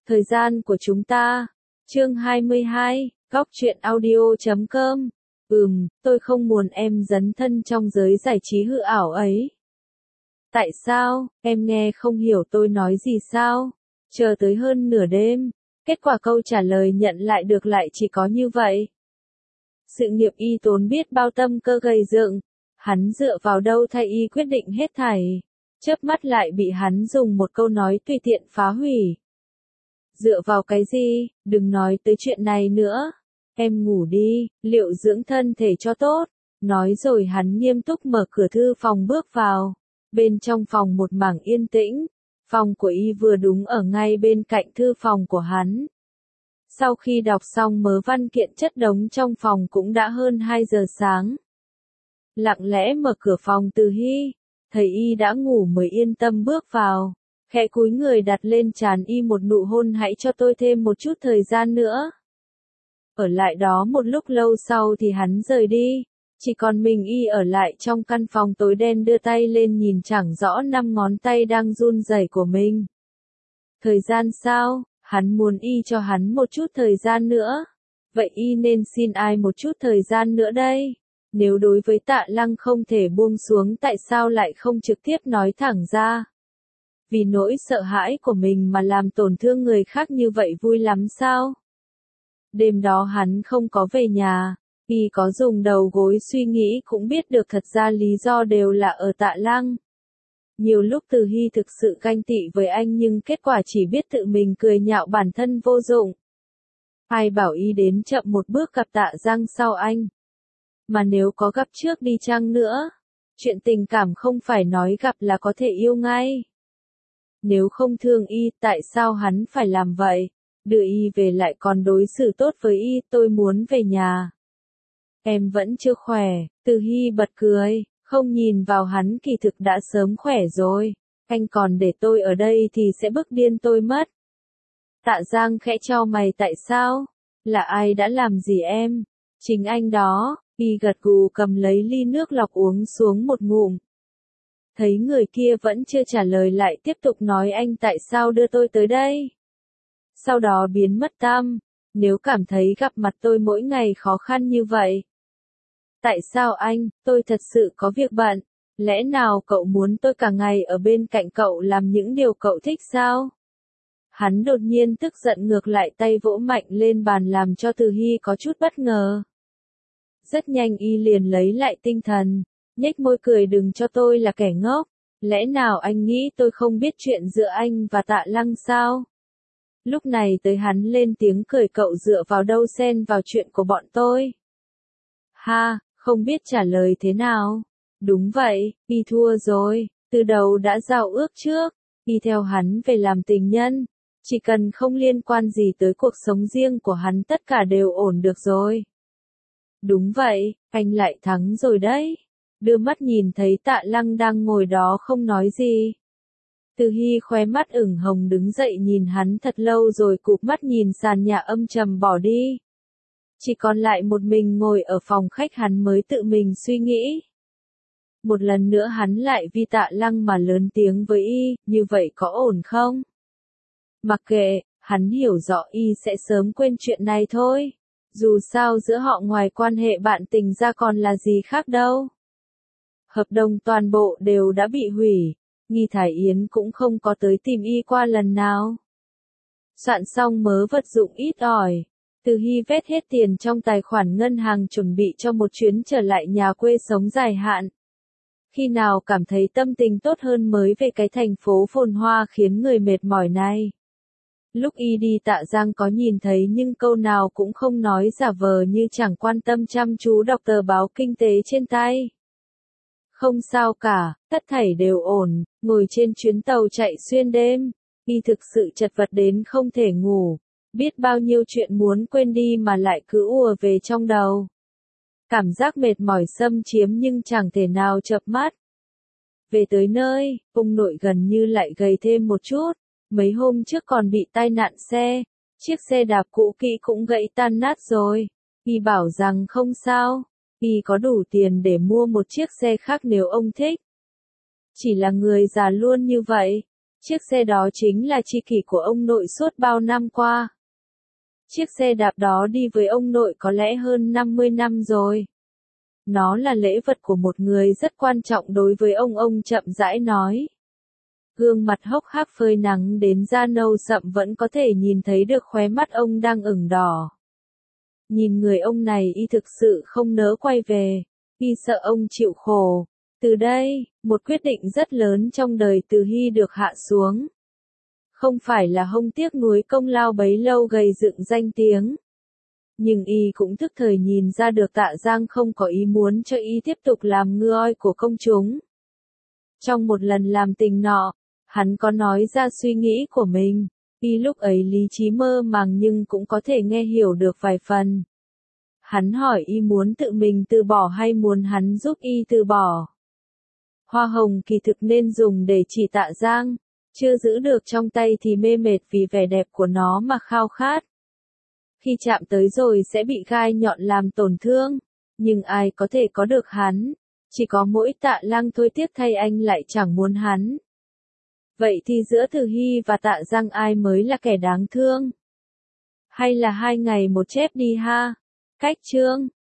Thời gian của chúng ta. Chương 22, Góc truyện audio.com. Tôi không muốn em dấn thân trong giới giải trí hư ảo ấy. Tại sao, em nghe không hiểu tôi nói gì sao? Chờ tới hơn nửa đêm, kết quả câu trả lời nhận lại được lại chỉ có như vậy. Sự nghiệp y tốn biết bao tâm cơ gầy dựng, hắn dựa vào đâu thay y quyết định hết thảy, chớp mắt lại bị hắn dùng một câu nói tùy tiện phá hủy. Dựa vào cái gì, đừng nói tới chuyện này nữa. Em ngủ đi, liệu dưỡng thân thể cho tốt. Nói rồi hắn nghiêm túc mở cửa thư phòng bước vào. Bên trong phòng một mảng yên tĩnh. Phòng của y vừa đúng ở ngay bên cạnh thư phòng của hắn. Sau khi đọc xong mớ văn kiện chất đống trong phòng cũng đã hơn 2 giờ sáng. Lặng lẽ mở cửa phòng Từ Hy, thấy y đã ngủ mới yên tâm bước vào. Khẽ cúi người đặt lên trán y một nụ hôn, hãy cho tôi thêm một chút thời gian nữa. Ở lại đó một lúc lâu sau thì hắn rời đi, chỉ còn mình y ở lại trong căn phòng tối đen đưa tay lên nhìn chẳng rõ 5 ngón tay đang run rẩy của mình. Thời gian sao? Hắn muốn y cho hắn một chút thời gian nữa. Vậy y nên xin ai một chút thời gian nữa đây? Nếu đối với Tạ Lăng không thể buông xuống, tại sao lại không trực tiếp nói thẳng ra? Vì nỗi sợ hãi của mình mà làm tổn thương người khác như vậy vui lắm sao? Đêm đó hắn không có về nhà, y có dùng đầu gối suy nghĩ cũng biết được thật ra lý do đều là ở Tạ Lăng. Nhiều lúc Từ Hy thực sự ganh tị với anh nhưng kết quả chỉ biết tự mình cười nhạo bản thân vô dụng. Ai bảo y đến chậm một bước gặp Tạ Giang sau anh. Mà nếu có gặp trước đi chăng nữa, chuyện tình cảm không phải nói gặp là có thể yêu ngay. Nếu không thương y, tại sao hắn phải làm vậy? Đưa y về lại còn đối xử tốt với y, tôi muốn về nhà. Em vẫn chưa khỏe, Từ Hy bật cười, không nhìn vào hắn kỳ thực đã sớm khỏe rồi. Anh còn để tôi ở đây thì sẽ bức điên tôi mất. Tạ Giang khẽ chau mày, tại sao? Là ai đã làm gì em? Chính anh đó. Y gật gù cầm lấy ly nước lọc uống xuống một ngụm. Thấy người kia vẫn chưa trả lời lại tiếp tục nói, anh tại sao đưa tôi tới đây? Sau đó biến mất tăm. Nếu cảm thấy gặp mặt tôi mỗi ngày khó khăn như vậy. Tại sao anh, tôi thật sự có việc bận. Lẽ nào cậu muốn tôi cả ngày ở bên cạnh cậu làm những điều cậu thích sao? Hắn đột nhiên tức giận ngược lại tay vỗ mạnh lên bàn làm cho Từ Hy có chút bất ngờ. Rất nhanh y liền lấy lại tinh thần, nhếch môi cười, đừng cho tôi là kẻ ngốc. Lẽ nào anh nghĩ tôi không biết chuyện giữa anh và Tạ Lăng sao? Lúc này tới hắn lên tiếng cười, cậu dựa vào đâu xen vào chuyện của bọn tôi? Ha, không biết trả lời thế nào? Đúng vậy, y thua rồi, từ đầu đã giao ước trước, y theo hắn về làm tình nhân. Chỉ cần không liên quan gì tới cuộc sống riêng của hắn tất cả đều ổn được rồi. Đúng vậy, anh lại thắng rồi đấy. Đưa mắt nhìn thấy Tạ Lăng đang ngồi đó không nói gì. Từ Hy khóe mắt ửng hồng đứng dậy nhìn hắn thật lâu rồi cụp mắt nhìn sàn nhà âm trầm bỏ đi. Chỉ còn lại một mình ngồi ở phòng khách, hắn mới tự mình suy nghĩ. Một lần nữa hắn lại vì Tạ Lăng mà lớn tiếng với y, như vậy có ổn không? Mặc kệ, hắn hiểu rõ y sẽ sớm quên chuyện này thôi. Dù sao giữa họ ngoài quan hệ bạn tình ra còn là gì khác đâu. Hợp đồng toàn bộ đều đã bị hủy, Nghi Thải Yến cũng không có tới tìm y qua lần nào. Soạn xong mớ vật dụng ít ỏi, Từ Hy vét hết tiền trong tài khoản ngân hàng chuẩn bị cho một chuyến trở lại nhà quê sống dài hạn. Khi nào cảm thấy tâm tình tốt hơn mới về cái thành phố phồn hoa khiến người mệt mỏi này. Lúc y đi Tạ Giang có nhìn thấy nhưng câu nào cũng không nói, giả vờ như chẳng quan tâm, chăm chú đọc tờ báo kinh tế trên tay. Không sao cả, tất thảy đều ổn, ngồi trên chuyến tàu chạy xuyên đêm, y thực sự chật vật đến không thể ngủ, biết bao nhiêu chuyện muốn quên đi mà lại cứ ùa về trong đầu. Cảm giác mệt mỏi xâm chiếm nhưng chẳng thể nào chợp mắt. Về tới nơi, ông nội gần như lại gầy thêm một chút. Mấy hôm trước còn bị tai nạn xe, chiếc xe đạp cũ kỹ cũng gãy tan nát rồi. Y bảo rằng không sao, y có đủ tiền để mua một chiếc xe khác nếu ông thích. Chỉ là người già luôn như vậy, Chiếc xe đó chính là tri kỷ của ông nội suốt bao năm qua. Chiếc xe đạp đó đi với ông nội có lẽ hơn 50 năm rồi. Nó là lễ vật của một người rất quan trọng đối với ông chậm rãi nói. Gương mặt hốc hác phơi nắng đến da nâu sậm vẫn có thể nhìn thấy được khóe mắt ông đang ửng đỏ. Nhìn người ông này y thực sự không nỡ quay về, y sợ ông chịu khổ. Từ đây, một quyết định rất lớn trong đời Từ Hy được hạ xuống. Không phải là không tiếc nuối công lao bấy lâu gầy dựng danh tiếng. Nhưng y cũng thức thời nhìn ra được Tạ Giang không có ý muốn cho y tiếp tục làm ngư oi của công chúng. Trong một lần làm tình nọ, hắn có nói ra suy nghĩ của mình. Y lúc ấy lý trí mơ màng nhưng cũng có thể nghe hiểu được vài phần. Hắn hỏi y muốn tự mình từ bỏ hay muốn hắn giúp y từ bỏ. Hoa hồng kỳ thực nên dùng để chỉ Tạ Giang, chưa giữ được trong tay thì mê mệt vì vẻ đẹp của nó mà khao khát. Khi chạm tới rồi sẽ bị gai nhọn làm tổn thương, nhưng ai có thể có được hắn, chỉ có mỗi Tạ Lăng thôi, tiếc thay anh lại chẳng muốn hắn. Vậy thì giữa Từ Hy và Tạ Giang ai mới là kẻ đáng thương? Hay là hai ngày một chép đi ha? Cách chương